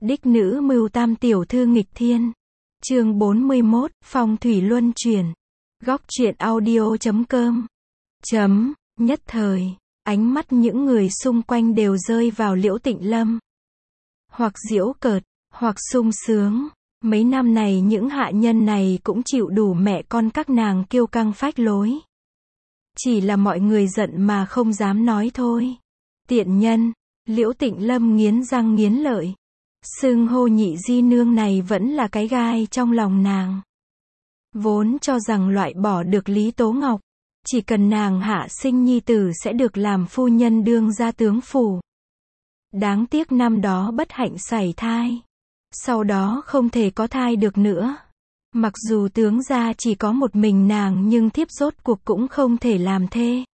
Đích nữ mưu tam tiểu thư nghịch thiên. Chương 41, phong thủy luân chuyển. Góc truyện audio.com. Nhất thời, ánh mắt những người xung quanh đều rơi vào Liễu Tịnh Lâm. Hoặc giễu cợt, hoặc sung sướng. Mấy năm này những hạ nhân này cũng chịu đủ mẹ con các nàng kiêu căng phách lối. Chỉ là mọi người giận mà không dám nói thôi. Tiện nhân, Liễu Tịnh Lâm nghiến răng nghiến lợi. Xưng hô nhị di nương này vẫn là cái gai trong lòng nàng. Vốn cho rằng loại bỏ được Lý Tố Ngọc, chỉ cần nàng hạ sinh nhi tử sẽ được làm phu nhân đương gia tướng phủ. Đáng tiếc năm đó bất hạnh sảy thai. Sau đó không thể có thai được nữa. Mặc dù tướng gia chỉ có một mình nàng nhưng thiếp rốt cuộc cũng không thể làm thê.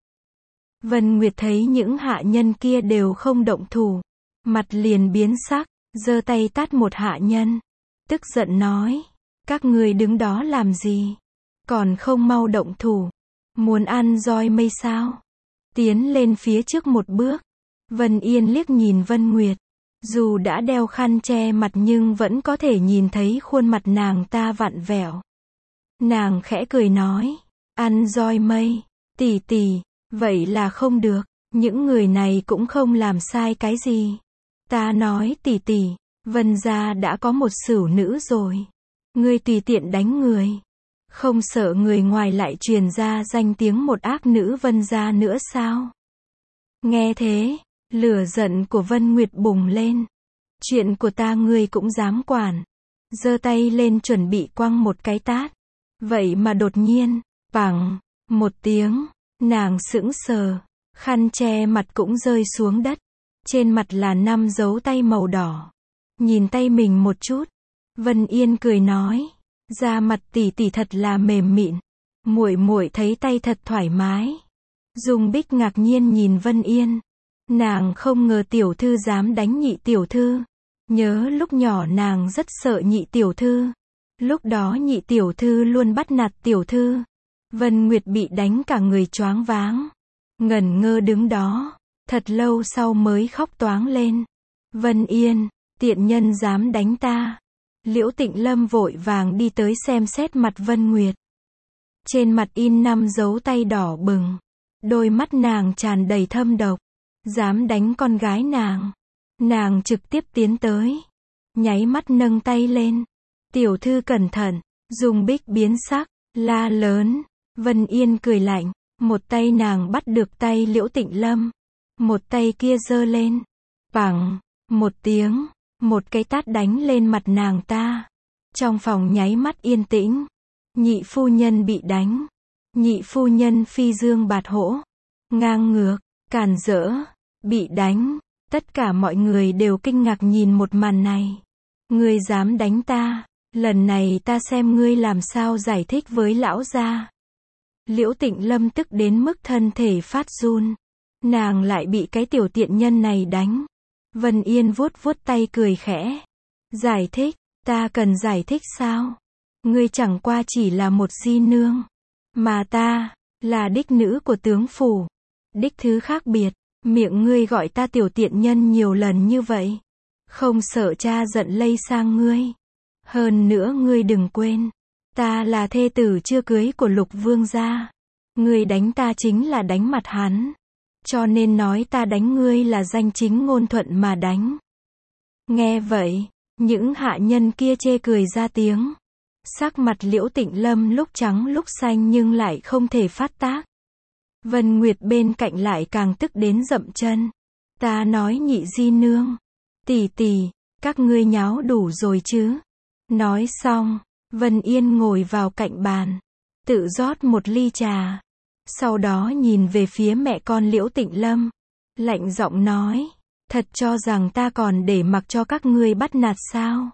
Vân Nguyệt thấy những hạ nhân kia đều không động thủ, mặt liền biến sắc, giơ tay tát một hạ nhân, tức giận nói, các ngươi đứng đó làm gì? Còn không mau động thủ, muốn ăn roi mây sao? Tiến lên phía trước một bước, Vân Yên liếc nhìn Vân Nguyệt, dù đã đeo khăn che mặt nhưng vẫn có thể nhìn thấy khuôn mặt nàng ta vặn vẹo. Nàng khẽ cười nói, ăn roi mây, tỷ tỷ, vậy là không được, những người này cũng không làm sai cái gì. Ta nói tỷ tỷ, Vân gia đã có một sửu nữ rồi. Ngươi tùy tiện đánh người. Không sợ người ngoài lại truyền ra danh tiếng một ác nữ Vân gia nữa sao? Nghe thế, lửa giận của Vân Nguyệt bùng lên. Chuyện của ta ngươi cũng dám quản. Giơ tay lên chuẩn bị quăng một cái tát. Vậy mà đột nhiên, bảng, một tiếng, nàng sững sờ, khăn che mặt cũng rơi xuống đất. Trên mặt là 5 dấu tay màu đỏ. Nhìn tay mình một chút, Vân Yên cười nói, da mặt tỷ tỷ thật là mềm mịn, muội muội thấy tay thật thoải mái. Dung Bích ngạc nhiên nhìn Vân Yên, nàng không ngờ tiểu thư dám đánh nhị tiểu thư. Nhớ lúc nhỏ nàng rất sợ nhị tiểu thư, lúc đó nhị tiểu thư luôn bắt nạt tiểu thư. Vân Nguyệt bị đánh cả người choáng váng, ngẩn ngơ đứng đó. Thật lâu sau mới khóc toáng lên. Vân Yên, tiện nhân dám đánh ta. Liễu Tịnh Lâm vội vàng đi tới xem xét mặt Vân Nguyệt. Trên mặt in 5 dấu tay đỏ bừng. Đôi mắt nàng tràn đầy thâm độc. Dám đánh con gái nàng. Nàng trực tiếp tiến tới. Nháy mắt nâng tay lên. Tiểu thư cẩn thận. Dung Bích biến sắc, la lớn. Vân Yên cười lạnh. Một tay nàng bắt được tay Liễu Tịnh Lâm. Một tay kia giơ lên. Bảng, một tiếng, một cái tát đánh lên mặt nàng ta. Trong phòng nháy mắt yên tĩnh. Nhị phu nhân bị đánh. Nhị phu nhân phi dương bạt hỗ. Ngang ngược, càn rỡ, bị đánh. Tất cả mọi người đều kinh ngạc nhìn một màn này. Ngươi dám đánh ta, lần này ta xem ngươi làm sao giải thích với lão gia. Liễu Tịnh Lâm tức đến mức thân thể phát run. Nàng lại bị cái tiểu tiện nhân này đánh. Vân Yên vuốt vuốt tay cười khẽ. Giải thích, ta cần giải thích sao? Ngươi chẳng qua chỉ là một di nương. Mà ta, là đích nữ của tướng phủ. Đích thứ khác biệt, miệng ngươi gọi ta tiểu tiện nhân nhiều lần như vậy. Không sợ cha giận lây sang ngươi. Hơn nữa ngươi đừng quên. Ta là thê tử chưa cưới của Lục Vương gia. Ngươi đánh ta chính là đánh mặt hắn. Cho nên nói ta đánh ngươi là danh chính ngôn thuận mà đánh. Nghe vậy, những hạ nhân kia chê cười ra tiếng. Sắc mặt Liễu Tịnh Lâm lúc trắng lúc xanh nhưng lại không thể phát tác. Vân Nguyệt bên cạnh lại càng tức đến dậm chân. Ta nói nhị di nương, tỷ tỷ, các ngươi nháo đủ rồi chứ? Nói xong, Vân Yên ngồi vào cạnh bàn, tự rót một ly trà. Sau đó nhìn về phía mẹ con Liễu Tịnh Lâm, lạnh giọng nói, thật cho rằng ta còn để mặc cho các ngươi bắt nạt sao?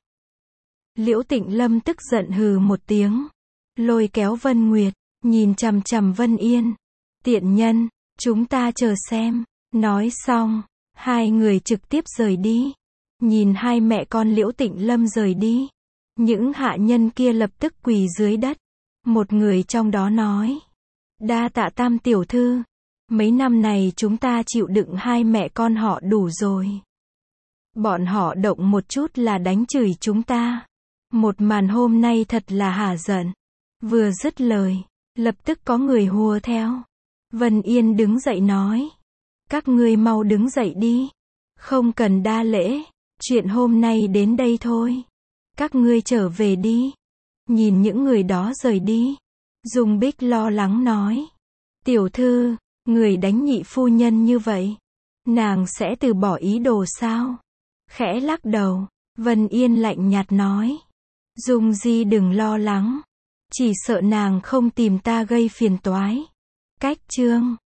Liễu Tịnh Lâm tức giận hừ một tiếng, lôi kéo Vân Nguyệt, nhìn chằm chằm Vân Yên. Tiện nhân, chúng ta chờ xem. Nói xong, hai người trực tiếp rời đi. Nhìn hai mẹ con Liễu Tịnh Lâm rời đi, những hạ nhân kia lập tức quỳ dưới đất. Một người trong đó nói, đa tạ Tam tiểu thư, mấy năm này chúng ta chịu đựng hai mẹ con họ đủ rồi. Bọn họ động một chút là đánh chửi chúng ta. Một màn hôm nay thật là hả giận. Vừa dứt lời, lập tức có người hùa theo. Vân Yên đứng dậy nói. Các ngươi mau đứng dậy đi. Không cần đa lễ. Chuyện hôm nay đến đây thôi. Các ngươi trở về đi. Nhìn những người đó rời đi. Dung Bích lo lắng nói. Tiểu thư, người đánh nhị phu nhân như vậy. Nàng sẽ từ bỏ ý đồ sao? Khẽ lắc đầu. Vân Yên lạnh nhạt nói. Dung Di đừng lo lắng. Chỉ sợ nàng không tìm ta gây phiền toái. Cách chương